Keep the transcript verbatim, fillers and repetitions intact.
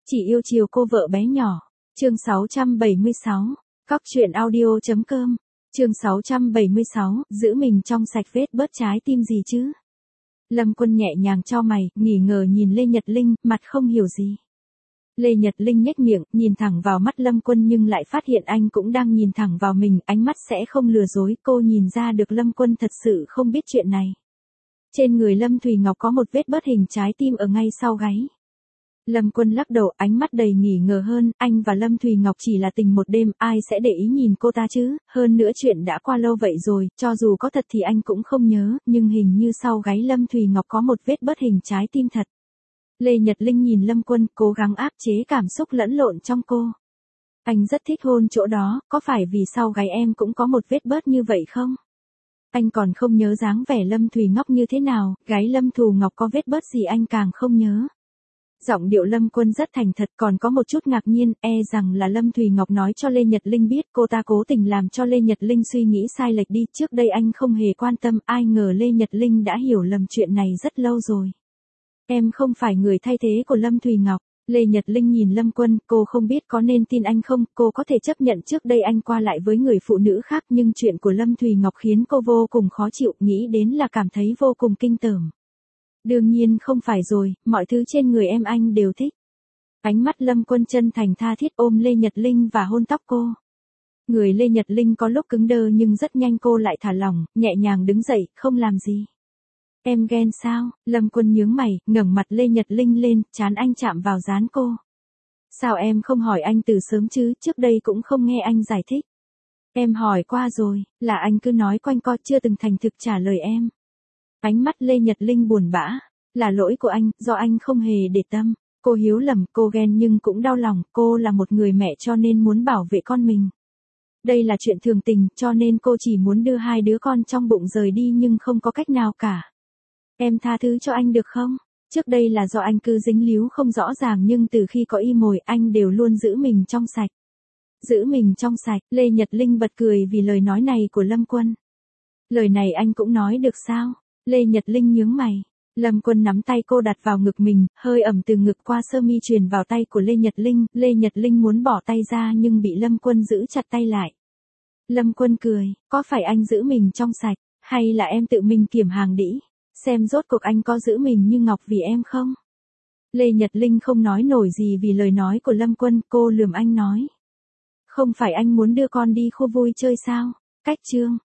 Chỉ yêu chiều cô vợ bé nhỏ. Chương sáu trăm bảy mươi sáu. Cóc truyện audio chấm com. Chương sáu trăm bảy mươi sáu, giữ mình trong sạch vết bớt trái tim gì chứ? Lâm Quân nhẹ nhàng chau mày, nghỉ ngờ nhìn Lê Nhật Linh, mặt không hiểu gì. Lê Nhật Linh nhếch miệng, nhìn thẳng vào mắt Lâm Quân nhưng lại phát hiện anh cũng đang nhìn thẳng vào mình, ánh mắt sẽ không lừa dối, cô nhìn ra được Lâm Quân thật sự không biết chuyện này. Trên người Lâm Thùy Ngọc có một vết bớt hình trái tim ở ngay sau gáy. Lâm Quân lắc đầu, ánh mắt đầy nghỉ ngờ hơn, anh và Lâm Thùy Ngọc chỉ là tình một đêm, ai sẽ để ý nhìn cô ta chứ, hơn nữa chuyện đã qua lâu vậy rồi, cho dù có thật thì anh cũng không nhớ, nhưng hình như sau gáy Lâm Thùy Ngọc có một vết bớt hình trái tim thật. Lê Nhật Linh nhìn Lâm Quân, cố gắng áp chế cảm xúc lẫn lộn trong cô. Anh rất thích hôn chỗ đó, có phải vì sau gáy em cũng có một vết bớt như vậy không? Anh còn không nhớ dáng vẻ Lâm Thùy Ngọc như thế nào, gáy Lâm Thùy Ngọc có vết bớt gì anh càng không nhớ. Giọng điệu Lâm Quân rất thành thật, còn có một chút ngạc nhiên, e rằng là Lâm Thùy Ngọc nói cho Lê Nhật Linh biết, cô ta cố tình làm cho Lê Nhật Linh suy nghĩ sai lệch đi, trước đây anh không hề quan tâm, ai ngờ Lê Nhật Linh đã hiểu lầm chuyện này rất lâu rồi. Em không phải người thay thế của Lâm Thùy Ngọc. Lê Nhật Linh nhìn Lâm Quân, cô không biết có nên tin anh không, cô có thể chấp nhận trước đây anh qua lại với người phụ nữ khác, nhưng chuyện của Lâm Thùy Ngọc khiến cô vô cùng khó chịu, nghĩ đến là cảm thấy vô cùng kinh tởm. Đương nhiên không phải rồi, mọi thứ trên người em anh đều thích. Ánh mắt Lâm Quân chân thành tha thiết ôm Lê Nhật Linh và hôn tóc cô. Người Lê Nhật Linh có lúc cứng đơ nhưng rất nhanh cô lại thả lỏng, nhẹ nhàng đứng dậy, không làm gì. Em ghen sao? Lâm Quân nhướng mày, ngẩng mặt Lê Nhật Linh lên, trán anh chạm vào trán cô. Sao em không hỏi anh từ sớm chứ, trước đây cũng không nghe anh giải thích. Em hỏi qua rồi, là anh cứ nói quanh co chưa từng thành thực trả lời em. Ánh mắt Lê Nhật Linh buồn bã, là lỗi của anh, do anh không hề để tâm. Cô hiếu lầm, cô ghen nhưng cũng đau lòng, cô là một người mẹ cho nên muốn bảo vệ con mình. Đây là chuyện thường tình, cho nên cô chỉ muốn đưa hai đứa con trong bụng rời đi nhưng không có cách nào cả. Em tha thứ cho anh được không? Trước đây là do anh cứ dính líu không rõ ràng nhưng từ khi có y mồi anh đều luôn giữ mình trong sạch. Giữ mình trong sạch, Lê Nhật Linh bật cười vì lời nói này của Lâm Quân. Lời này anh cũng nói được sao? Lê Nhật Linh nhướng mày. Lâm Quân nắm tay cô đặt vào ngực mình, hơi ẩm từ ngực qua sơ mi truyền vào tay của Lê Nhật Linh. Lê Nhật Linh muốn bỏ tay ra nhưng bị Lâm Quân giữ chặt tay lại. Lâm Quân cười, có phải anh giữ mình trong sạch, hay là em tự mình kiểm hàng đĩ? Xem rốt cuộc anh có giữ mình như ngọc vì em không? Lê Nhật Linh không nói nổi gì vì lời nói của Lâm Quân, cô lườm anh nói. Không phải anh muốn đưa con đi khu vui chơi sao? Cách chương.